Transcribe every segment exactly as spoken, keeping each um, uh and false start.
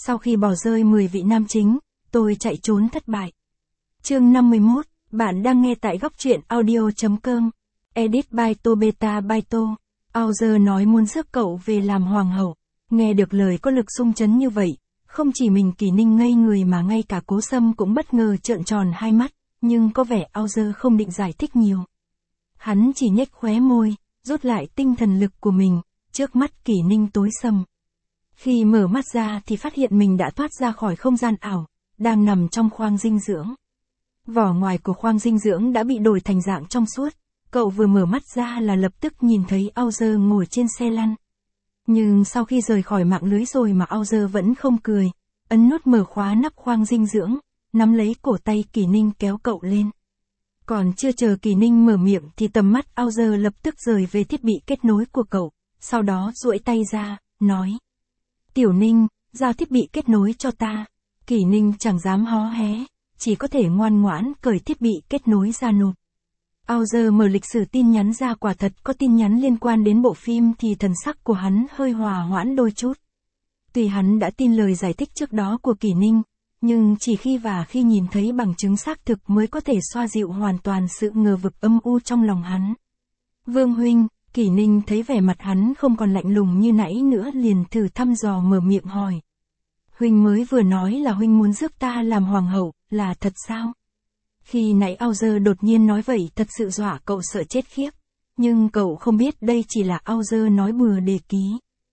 Sau khi bỏ rơi mười vị nam chính, tôi chạy trốn thất bại. Chương năm mươi mốt, bạn đang nghe tại góc truyện audio chấm com. Edit by Tobeta by To. Author nói muốn rước cậu về làm hoàng hậu. Nghe được lời có lực xung chấn như vậy, không chỉ mình Kỳ Ninh ngây người mà ngay cả Cố Sâm cũng bất ngờ trợn tròn hai mắt, nhưng có vẻ Author không định giải thích nhiều. Hắn chỉ nhếch khóe môi, rút lại tinh thần lực của mình, trước mắt Kỳ Ninh tối sầm. Khi mở mắt ra thì phát hiện mình đã thoát ra khỏi không gian ảo, đang nằm trong khoang dinh dưỡng. Vỏ ngoài của khoang dinh dưỡng đã bị đổi thành dạng trong suốt, cậu vừa mở mắt ra là lập tức nhìn thấy Author ngồi trên xe lăn. Nhưng sau khi rời khỏi mạng lưới rồi mà Author vẫn không cười, ấn nút mở khóa nắp khoang dinh dưỡng, nắm lấy cổ tay Kỳ Ninh kéo cậu lên. Còn chưa chờ Kỳ Ninh mở miệng thì tầm mắt Author lập tức rời về thiết bị kết nối của cậu, sau đó duỗi tay ra, nói. Tiểu Ninh, giao thiết bị kết nối cho ta. Kỳ Ninh chẳng dám hó hé, chỉ có thể ngoan ngoãn cởi thiết bị kết nối ra nộp. Author mở lịch sử tin nhắn ra, quả thật có tin nhắn liên quan đến bộ phim thì thần sắc của hắn hơi hòa hoãn đôi chút. Tuy hắn đã tin lời giải thích trước đó của Kỳ Ninh, nhưng chỉ khi và khi nhìn thấy bằng chứng xác thực mới có thể xoa dịu hoàn toàn sự ngờ vực âm u trong lòng hắn. Vương huynh, Kỳ Ninh thấy vẻ mặt hắn không còn lạnh lùng như nãy nữa liền thử thăm dò mở miệng hỏi. Huynh mới vừa nói là huynh muốn rước ta làm hoàng hậu, là thật sao? Khi nãy Author đột nhiên nói vậy thật sự dọa cậu sợ chết khiếp, nhưng cậu không biết đây chỉ là Author nói bừa đề ký.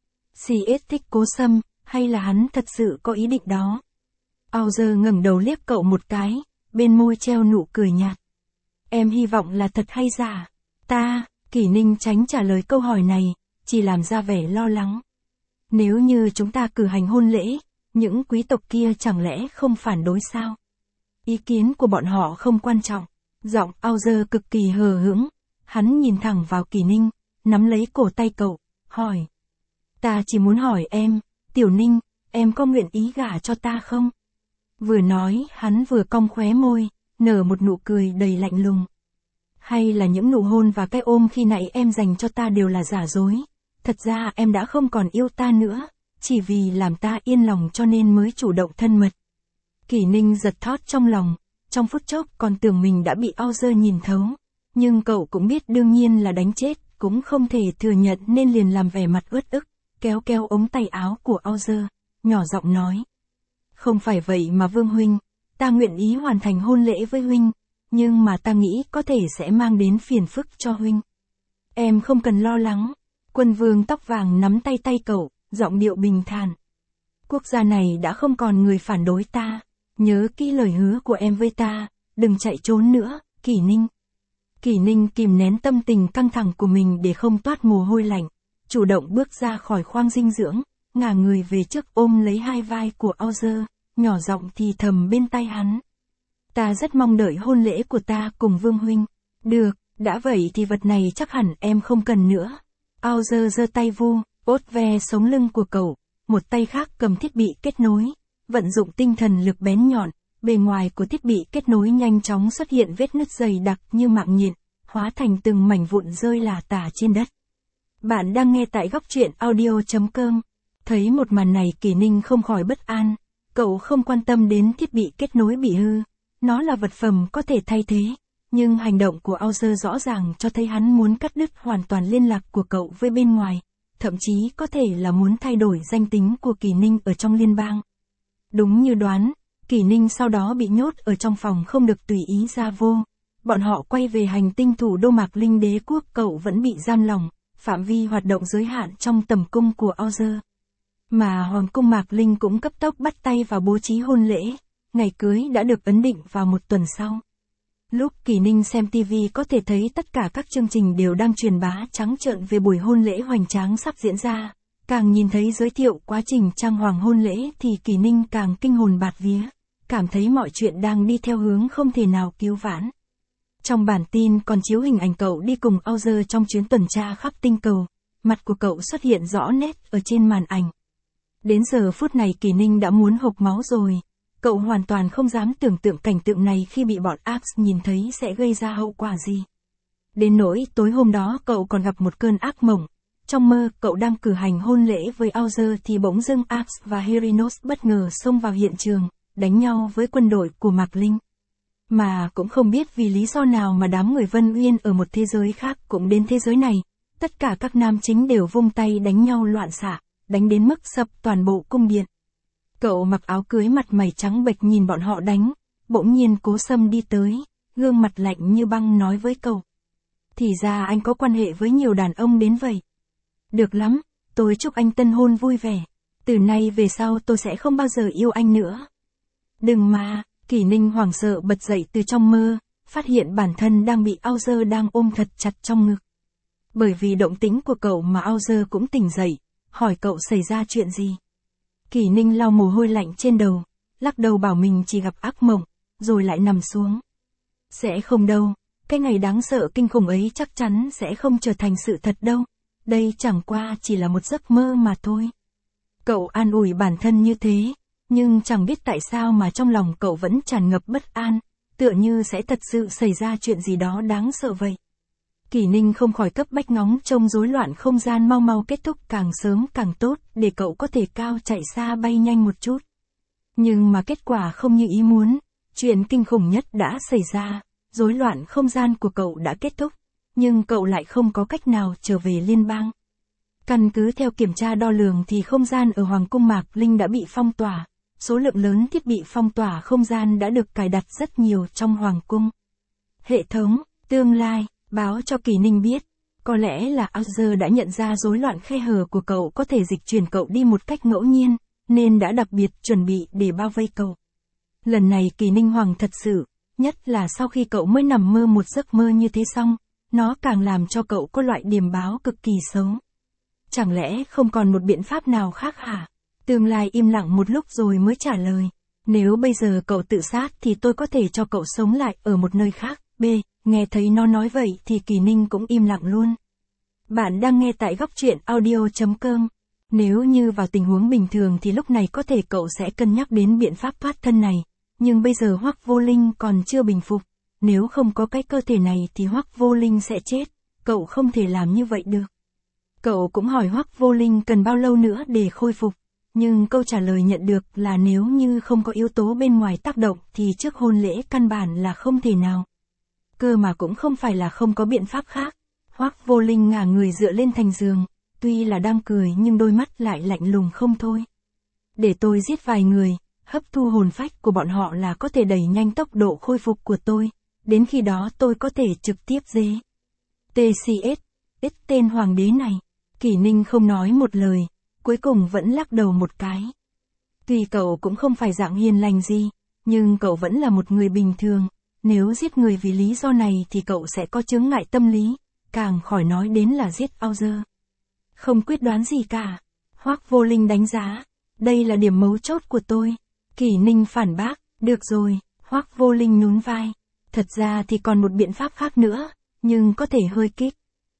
xê ét thích Cố Sâm, hay là hắn thật sự có ý định đó? Author ngẩng đầu liếc cậu một cái, bên môi treo nụ cười nhạt. Em hy vọng là thật hay giả? Ta, Kỳ Ninh tránh trả lời câu hỏi này, chỉ làm ra vẻ lo lắng. Nếu như chúng ta cử hành hôn lễ, những quý tộc kia chẳng lẽ không phản đối sao? Ý kiến của bọn họ không quan trọng. Giọng Author cực kỳ hờ hững, hắn nhìn thẳng vào Kỳ Ninh, nắm lấy cổ tay cậu, hỏi. Ta chỉ muốn hỏi em, Tiểu Ninh, em có nguyện ý gả cho ta không? Vừa nói, hắn vừa cong khóe môi, nở một nụ cười đầy lạnh lùng. Hay là những nụ hôn và cái ôm khi nãy em dành cho ta đều là giả dối? Thật ra em đã không còn yêu ta nữa, chỉ vì làm ta yên lòng cho nên mới chủ động thân mật. Kỳ Ninh giật thót trong lòng, trong phút chốc còn tưởng mình đã bị Author nhìn thấu, nhưng cậu cũng biết đương nhiên là đánh chết, cũng không thể thừa nhận nên liền làm vẻ mặt uất ức, kéo kéo ống tay áo của Author, nhỏ giọng nói. Không phải vậy mà Vương huynh, ta nguyện ý hoàn thành hôn lễ với huynh, nhưng mà ta nghĩ có thể sẽ mang đến phiền phức cho huynh. Em không cần lo lắng. Quân vương tóc vàng nắm tay tay cậu, giọng điệu bình thản. Quốc gia này đã không còn người phản đối ta. Nhớ kỹ lời hứa của em với ta, đừng chạy trốn nữa, Kỳ Ninh. Kỳ Ninh kìm nén tâm tình căng thẳng của mình để không toát mồ hôi lạnh, chủ động bước ra khỏi khoang dinh dưỡng, ngả người về trước ôm lấy hai vai của Author, nhỏ giọng thì thầm bên tai hắn. Ta rất mong đợi hôn lễ của ta cùng Vương huynh. Được, đã vậy thì vật này chắc hẳn em không cần nữa. Author giơ tay vu, ốt ve sống lưng của cậu, một tay khác cầm thiết bị kết nối, vận dụng tinh thần lực bén nhọn, bề ngoài của thiết bị kết nối nhanh chóng xuất hiện vết nứt dày đặc như mạng nhện, hóa thành từng mảnh vụn rơi lả tả trên đất. Bạn đang nghe tại góc truyện audio chấm com. Thấy một màn này Kỳ Ninh không khỏi bất an, cậu không quan tâm đến thiết bị kết nối bị hư. Nó là vật phẩm có thể thay thế, nhưng hành động của Author rõ ràng cho thấy hắn muốn cắt đứt hoàn toàn liên lạc của cậu với bên ngoài, thậm chí có thể là muốn thay đổi danh tính của Kỳ Ninh ở trong liên bang. Đúng như đoán, Kỳ Ninh sau đó bị nhốt ở trong phòng không được tùy ý ra vô. Bọn họ quay về hành tinh thủ đô Mạc Linh đế quốc, cậu vẫn bị giam lỏng, phạm vi hoạt động giới hạn trong tầm cung của Author. Mà Hoàng cung Mạc Linh cũng cấp tốc bắt tay vào bố trí hôn lễ. Ngày cưới đã được ấn định vào một tuần sau. Lúc Kỳ Ninh xem ti vi có thể thấy tất cả các chương trình đều đang truyền bá trắng trợn về buổi hôn lễ hoành tráng sắp diễn ra. Càng nhìn thấy giới thiệu quá trình trang hoàng hôn lễ thì Kỳ Ninh càng kinh hồn bạt vía, cảm thấy mọi chuyện đang đi theo hướng không thể nào cứu vãn. Trong bản tin còn chiếu hình ảnh cậu đi cùng Author trong chuyến tuần tra khắp tinh cầu, mặt của cậu xuất hiện rõ nét ở trên màn ảnh. Đến giờ phút này Kỳ Ninh đã muốn hộc máu rồi. Cậu hoàn toàn không dám tưởng tượng cảnh tượng này khi bị bọn Axe nhìn thấy sẽ gây ra hậu quả gì. Đến nỗi tối hôm đó cậu còn gặp một cơn ác mộng, Trong mơ, cậu đang cử hành hôn lễ với Auger thì bỗng dưng Ax và Herinos bất ngờ xông vào hiện trường, đánh nhau với quân đội của Mạc Linh. Mà cũng không biết vì lý do nào mà đám người Vân Uyên ở một thế giới khác cũng đến thế giới này. Tất cả các nam chính đều vung tay đánh nhau loạn xạ, đánh đến mức sập toàn bộ cung điện. Cậu mặc áo cưới mặt mày trắng bệch nhìn bọn họ đánh, bỗng nhiên Cố Sâm đi tới, gương mặt lạnh như băng nói với cậu. Thì ra anh có quan hệ với nhiều đàn ông đến vậy. Được lắm, tôi chúc anh tân hôn vui vẻ. Từ nay về sau tôi sẽ không bao giờ yêu anh nữa. Đừng mà, Kỷ Ninh hoảng sợ bật dậy từ trong mơ, phát hiện bản thân đang bị Auger đang ôm thật chặt trong ngực. Bởi vì động tĩnh của cậu mà Auger cũng tỉnh dậy, hỏi cậu xảy ra chuyện gì. Kỷ Ninh lau mồ hôi lạnh trên đầu, lắc đầu bảo mình chỉ gặp ác mộng, rồi lại nằm xuống. Sẽ không đâu, cái ngày đáng sợ kinh khủng ấy chắc chắn sẽ không trở thành sự thật đâu. Đây chẳng qua chỉ là một giấc mơ mà thôi. Cậu an ủi bản thân như thế, nhưng chẳng biết tại sao mà trong lòng cậu vẫn tràn ngập bất an, tựa như sẽ thật sự xảy ra chuyện gì đó đáng sợ vậy. Kỷ Ninh không khỏi cấp bách ngóng trông rối loạn không gian mau mau kết thúc càng sớm càng tốt, để cậu có thể cao chạy xa bay nhanh một chút. Nhưng mà kết quả không như ý muốn, chuyện kinh khủng nhất đã xảy ra, rối loạn không gian của cậu đã kết thúc, nhưng cậu lại không có cách nào trở về liên bang. Căn cứ theo kiểm tra đo lường thì không gian ở Hoàng cung Mạc Linh đã bị phong tỏa, số lượng lớn thiết bị phong tỏa không gian đã được cài đặt rất nhiều trong Hoàng cung. Hệ thống, tương lai, báo cho Kỷ Ninh biết, có lẽ là Auger đã nhận ra rối loạn khe hở của cậu có thể dịch chuyển cậu đi một cách ngẫu nhiên, nên đã đặc biệt chuẩn bị để bao vây cậu. Lần này Kỷ Ninh hoảng thật sự, nhất là sau khi cậu mới nằm mơ một giấc mơ như thế xong, nó càng làm cho cậu có loại điềm báo cực kỳ xấu. Chẳng lẽ không còn một biện pháp nào khác hả? Tương lai im lặng một lúc rồi mới trả lời. Nếu bây giờ cậu tự sát thì tôi có thể cho cậu sống lại ở một nơi khác. B. Nghe thấy nó nói vậy thì Kỷ Ninh cũng im lặng luôn. Bạn đang nghe tại góc truyện audio chấm com. Nếu như vào tình huống bình thường thì lúc này có thể cậu sẽ cân nhắc đến biện pháp thoát thân này. Nhưng bây giờ Hoắc Vô Linh còn chưa bình phục. Nếu không có cái cơ thể này thì Hoắc Vô Linh sẽ chết. Cậu không thể làm như vậy được. Cậu cũng hỏi Hoắc Vô Linh cần bao lâu nữa để khôi phục. Nhưng câu trả lời nhận được là nếu như không có yếu tố bên ngoài tác động thì trước hôn lễ căn bản là không thể nào. Cơ mà cũng không phải là không có biện pháp khác. Hoắc Vô Linh ngả người dựa lên thành giường, tuy là đang cười nhưng đôi mắt lại lạnh lùng không thôi. Để tôi giết vài người, hấp thu hồn phách của bọn họ là có thể đẩy nhanh tốc độ khôi phục của tôi, đến khi đó tôi có thể trực tiếp dê. tê xê ét, ít tên hoàng đế này. Kỷ Ninh không nói một lời, cuối cùng vẫn lắc đầu một cái. Tuy cậu cũng không phải dạng hiền lành gì, nhưng cậu vẫn là một người bình thường, nếu giết người vì lý do này thì cậu sẽ có chướng ngại tâm lý, càng khỏi nói đến là giết Auger. Không quyết đoán gì cả. Hoắc Vô Linh đánh giá, đây là điểm mấu chốt của tôi. Kỷ Ninh phản bác, được rồi. Hoắc Vô Linh nhún vai, thật ra thì còn một biện pháp khác nữa, nhưng có thể hơi kích.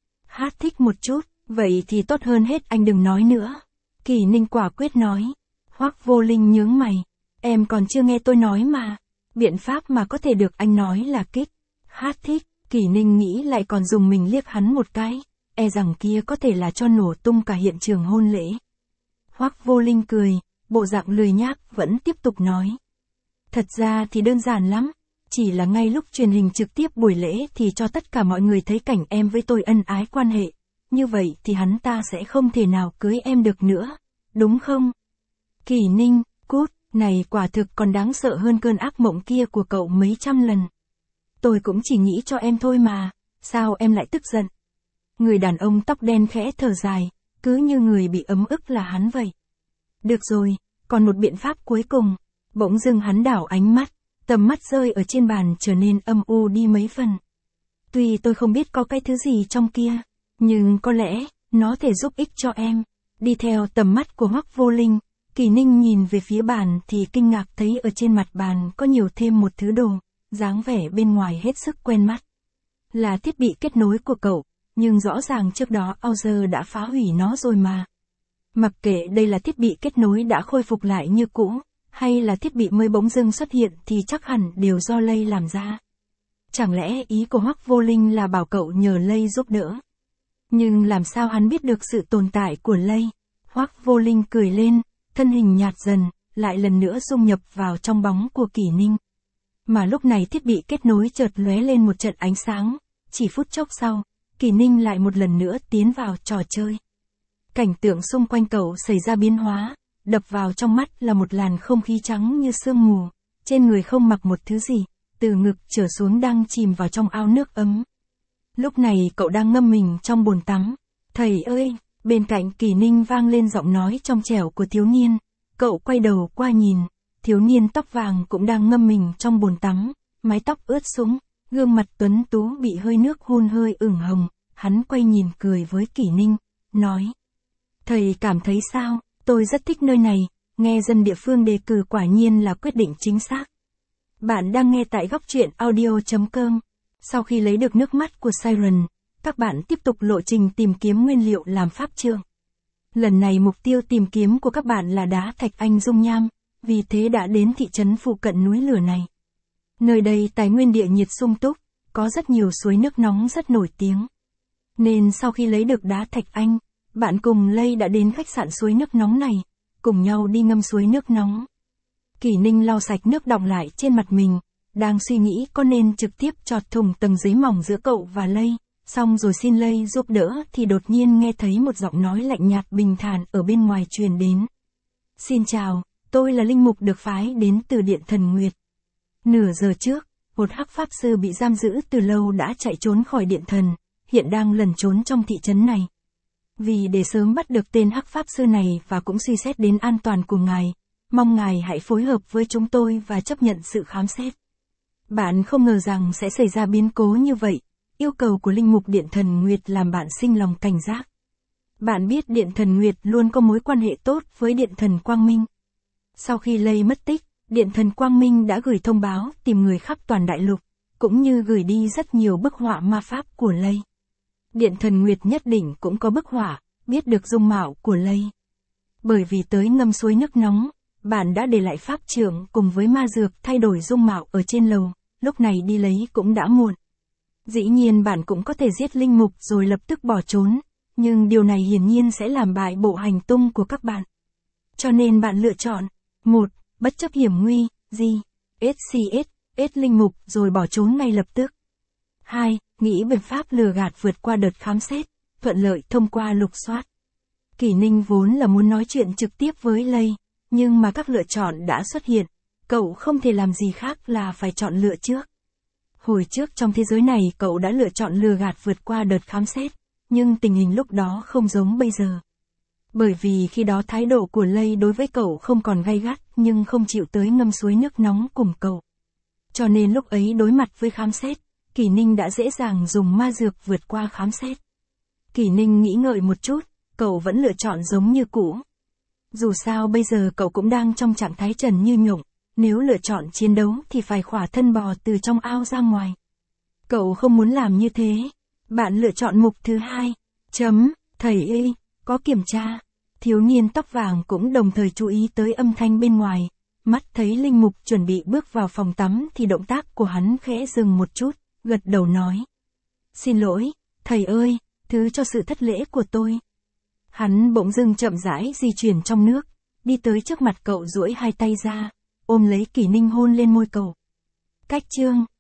Hát thích một chút, vậy thì tốt hơn hết anh đừng nói nữa. Kỷ Ninh quả quyết nói. Hoắc Vô Linh nhướng mày, em còn chưa nghe tôi nói mà. Biện pháp mà có thể được anh nói là kích. Hát thích, Kỷ Ninh nghĩ lại còn dùng mình liếc hắn một cái, e rằng kia có thể là cho nổ tung cả hiện trường hôn lễ. Hoắc Vô Linh cười, bộ dạng lười nhác vẫn tiếp tục nói. Thật ra thì đơn giản lắm, chỉ là ngay lúc truyền hình trực tiếp buổi lễ thì cho tất cả mọi người thấy cảnh em với tôi ân ái quan hệ. Như vậy thì hắn ta sẽ không thể nào cưới em được nữa, đúng không? Kỷ Ninh, cút, này quả thực còn đáng sợ hơn cơn ác mộng kia của cậu mấy trăm lần. Tôi cũng chỉ nghĩ cho em thôi mà, sao em lại tức giận? Người đàn ông tóc đen khẽ thở dài, cứ như người bị ấm ức là hắn vậy. Được rồi, còn một biện pháp cuối cùng. Bỗng dưng hắn đảo ánh mắt, tầm mắt rơi ở trên bàn trở nên âm u đi mấy phần. Tuy tôi không biết có cái thứ gì trong kia, nhưng có lẽ, nó thể giúp ích cho em. Đi theo tầm mắt của Hoắc Vô Linh, Kỷ Ninh nhìn về phía bàn thì kinh ngạc thấy ở trên mặt bàn có nhiều thêm một thứ đồ, dáng vẻ bên ngoài hết sức quen mắt. Là thiết bị kết nối của cậu, nhưng rõ ràng trước đó Auger đã phá hủy nó rồi mà. Mặc kệ đây là thiết bị kết nối đã khôi phục lại như cũ, hay là thiết bị mới bỗng dưng xuất hiện thì chắc hẳn đều do Lây làm ra. Chẳng lẽ ý của Hoắc Vô Linh là bảo cậu nhờ Lây giúp đỡ? Nhưng làm sao hắn biết được sự tồn tại của Lây? Hoắc Vô Linh cười lên, thân hình nhạt dần, lại lần nữa dung nhập vào trong bóng của Kỷ Ninh. Mà lúc này thiết bị kết nối chợt lóe lên một trận ánh sáng, chỉ phút chốc sau, Kỷ Ninh lại một lần nữa tiến vào trò chơi. Cảnh tượng xung quanh cậu xảy ra biến hóa, đập vào trong mắt là một làn không khí trắng như sương mù, trên người không mặc một thứ gì, từ ngực trở xuống đang chìm vào trong ao nước ấm. Lúc này cậu đang ngâm mình trong bồn tắm. Thầy ơi, bên cạnh Kỷ Ninh vang lên giọng nói trong trẻo của thiếu niên. Cậu quay đầu qua nhìn, thiếu niên tóc vàng cũng đang ngâm mình trong bồn tắm, mái tóc ướt sũng, gương mặt tuấn tú bị hơi nước hun hơi ửng hồng, hắn quay nhìn cười với Kỷ Ninh, nói. Thầy cảm thấy sao? Tôi rất thích nơi này, nghe dân địa phương đề cử quả nhiên là quyết định chính xác. Bạn đang nghe tại góc truyện audio chấm com. Sau khi lấy được nước mắt của Siren, các bạn tiếp tục lộ trình tìm kiếm nguyên liệu làm pháp trượng. Lần này mục tiêu tìm kiếm của các bạn là đá thạch anh dung nham, vì thế đã đến thị trấn phụ cận núi lửa này. Nơi đây tài nguyên địa nhiệt sung túc, có rất nhiều suối nước nóng rất nổi tiếng. Nên sau khi lấy được đá thạch anh, bạn cùng Lây đã đến khách sạn suối nước nóng này, cùng nhau đi ngâm suối nước nóng. Kỷ Ninh lau sạch nước đọng lại trên mặt mình, đang suy nghĩ có nên trực tiếp chọt thủng tầng giấy mỏng giữa cậu và Lây, xong rồi xin Lây giúp đỡ thì đột nhiên nghe thấy một giọng nói lạnh nhạt bình thản ở bên ngoài truyền đến. Xin chào, tôi là linh mục được phái đến từ Điện Thần Nguyệt. Nửa giờ trước, một hắc pháp sư bị giam giữ từ lâu đã chạy trốn khỏi Điện Thần, hiện đang lẩn trốn trong thị trấn này. Vì để sớm bắt được tên hắc pháp sư này và cũng suy xét đến an toàn của ngài, mong ngài hãy phối hợp với chúng tôi và chấp nhận sự khám xét. Bạn không ngờ rằng sẽ xảy ra biến cố như vậy, yêu cầu của linh mục Điện Thần Nguyệt làm bạn sinh lòng cảnh giác. Bạn biết Điện Thần Nguyệt luôn có mối quan hệ tốt với Điện Thần Quang Minh. Sau khi Lây mất tích, Điện Thần Quang Minh đã gửi thông báo tìm người khắp toàn đại lục, cũng như gửi đi rất nhiều bức họa ma pháp của Lây. Điện Thần Nguyệt nhất định cũng có bức họa, biết được dung mạo của Lây. Bởi vì tới ngâm suối nước nóng, bạn đã để lại pháp trượng cùng với ma dược thay đổi dung mạo ở trên lầu, lúc này đi lấy cũng đã muộn. Dĩ nhiên bạn cũng có thể giết linh mục rồi lập tức bỏ trốn, nhưng điều này hiển nhiên sẽ làm bại bộ hành tung của các bạn. Cho nên bạn lựa chọn, một, bất chấp hiểm nguy, gì, ét xê ét, ét linh mục rồi bỏ trốn ngay lập tức. hai. Nghĩ biện pháp lừa gạt vượt qua đợt khám xét, thuận lợi thông qua lục soát. Kỷ Ninh vốn là muốn nói chuyện trực tiếp với Lây, nhưng mà các lựa chọn đã xuất hiện, cậu không thể làm gì khác là phải chọn lựa trước. Hồi trước trong thế giới này cậu đã lựa chọn lừa gạt vượt qua đợt khám xét, nhưng tình hình lúc đó không giống bây giờ. Bởi vì khi đó thái độ của Lây đối với cậu không còn gay gắt nhưng không chịu tới ngâm suối nước nóng cùng cậu. Cho nên lúc ấy đối mặt với khám xét, Kỷ Ninh đã dễ dàng dùng ma dược vượt qua khám xét. Kỷ Ninh nghĩ ngợi một chút, cậu vẫn lựa chọn giống như cũ. Dù sao bây giờ cậu cũng đang trong trạng thái trần như nhộng, nếu lựa chọn chiến đấu thì phải khỏa thân bò từ trong ao ra ngoài. Cậu không muốn làm như thế. Bạn lựa chọn mục thứ hai. Chấm, thầy ơi, có kiểm tra. Thiếu niên tóc vàng cũng đồng thời chú ý tới âm thanh bên ngoài. Mắt thấy linh mục chuẩn bị bước vào phòng tắm thì động tác của hắn khẽ dừng một chút, gật đầu nói. Xin lỗi, thầy ơi, thứ cho sự thất lễ của tôi. Hắn bỗng dưng chậm rãi di chuyển trong nước, đi tới trước mặt cậu duỗi hai tay ra, ôm lấy Kỷ Ninh hôn lên môi cậu. Cách chương